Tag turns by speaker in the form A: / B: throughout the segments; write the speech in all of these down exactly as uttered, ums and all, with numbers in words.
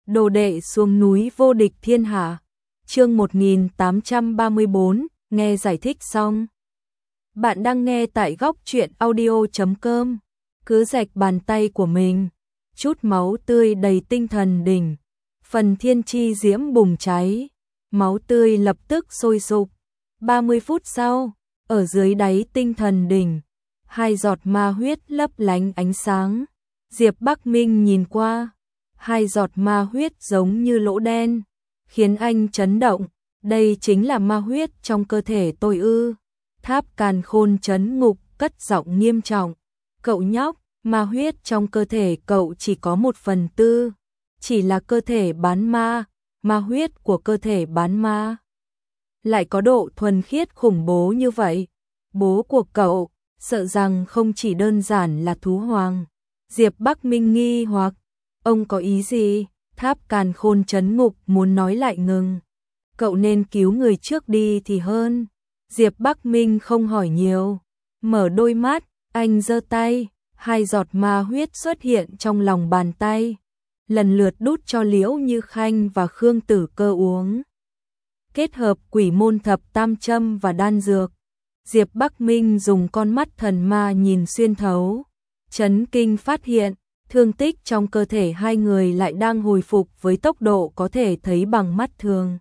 A: Đồ đệ xuống núi vô địch thiên hạ. Chương một nghìn tám trăm ba mươi bốn, nghe giải thích xong. Bạn đang nghe tại góc truyện audio chấm com. Cứ rạch bàn tay của mình, chút máu tươi đầy tinh thần đỉnh. Phần thiên chi diễm bùng cháy, máu tươi lập tức sôi sục. ba mươi phút sau, ở dưới đáy tinh thần đỉnh, hai giọt ma huyết lấp lánh ánh sáng. Diệp Bắc Minh nhìn qua, hai giọt ma huyết giống như lỗ đen, khiến anh chấn động. Đây chính là ma huyết trong cơ thể tôi ư? Tháp Càn Khôn trấn ngục cất giọng nghiêm trọng. Cậu nhóc, ma huyết trong cơ thể cậu chỉ có một phần tư, chỉ là cơ thể bán ma, ma huyết của cơ thể bán ma lại có độ thuần khiết khủng bố như vậy. Bố của cậu sợ rằng không chỉ đơn giản là thú hoàng. Diệp Bắc Minh nghi hoặc, ông có ý gì? Tháp Càn Khôn trấn ngục muốn nói lại ngừng. Cậu nên cứu người trước đi thì hơn. Diệp Bắc Minh không hỏi nhiều, mở đôi mắt, anh giơ tay, hai giọt ma huyết xuất hiện trong lòng bàn tay, lần lượt đút cho Liễu Như Khanh và Khương Tử Cơ uống. Kết hợp quỷ môn thập tam châm và đan dược, Diệp Bắc Minh dùng con mắt thần ma nhìn xuyên thấu, chấn kinh phát hiện, thương tích trong cơ thể hai người lại đang hồi phục với tốc độ có thể thấy bằng mắt thường.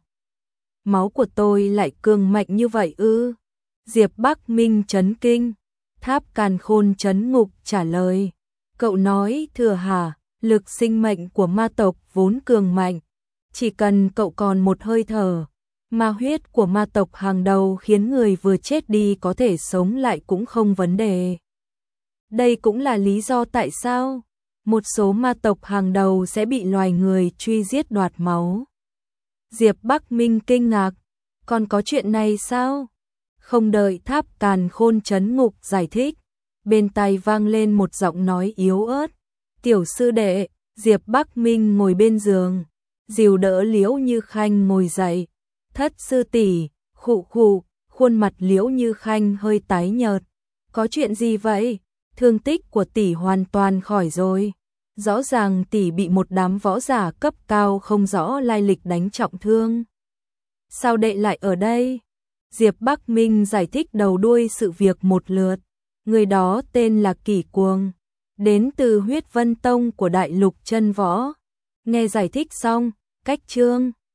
A: Máu của tôi lại cường mạnh như vậy ư? Diệp Bắc Minh chấn kinh. Tháp Càn Khôn trấn ngục trả lời, cậu nói thừa hả? Lực sinh mệnh của ma tộc vốn cường mạnh, chỉ cần cậu còn một hơi thở, ma huyết của ma tộc hàng đầu khiến người vừa chết đi có thể sống lại cũng không vấn đề. Đây cũng là lý do tại sao một số ma tộc hàng đầu sẽ bị loài người truy giết đoạt máu. Diệp Bắc Minh kinh ngạc, còn có chuyện này sao? Không đợi Tháp Càn Khôn trấn ngục giải thích, bên tai vang lên một giọng nói yếu ớt. Tiểu sư đệ. Diệp Bắc Minh ngồi bên giường, dìu đỡ Liễu Như Khanh ngồi dậy. Thất sư tỷ, khụ khụ, khuôn mặt Liễu Như Khanh hơi tái nhợt. Có chuyện gì vậy? Thương tích của tỷ hoàn toàn khỏi rồi. Rõ ràng tỷ bị một đám võ giả cấp cao không rõ lai lịch đánh trọng thương. Sao đệ lại ở đây? Diệp Bắc Minh giải thích đầu đuôi sự việc một lượt. Người đó tên là Kỷ Cuồng, đến từ Huyết Vân Tông của Đại Lục Chân Võ. Nghe giải thích xong, cách chương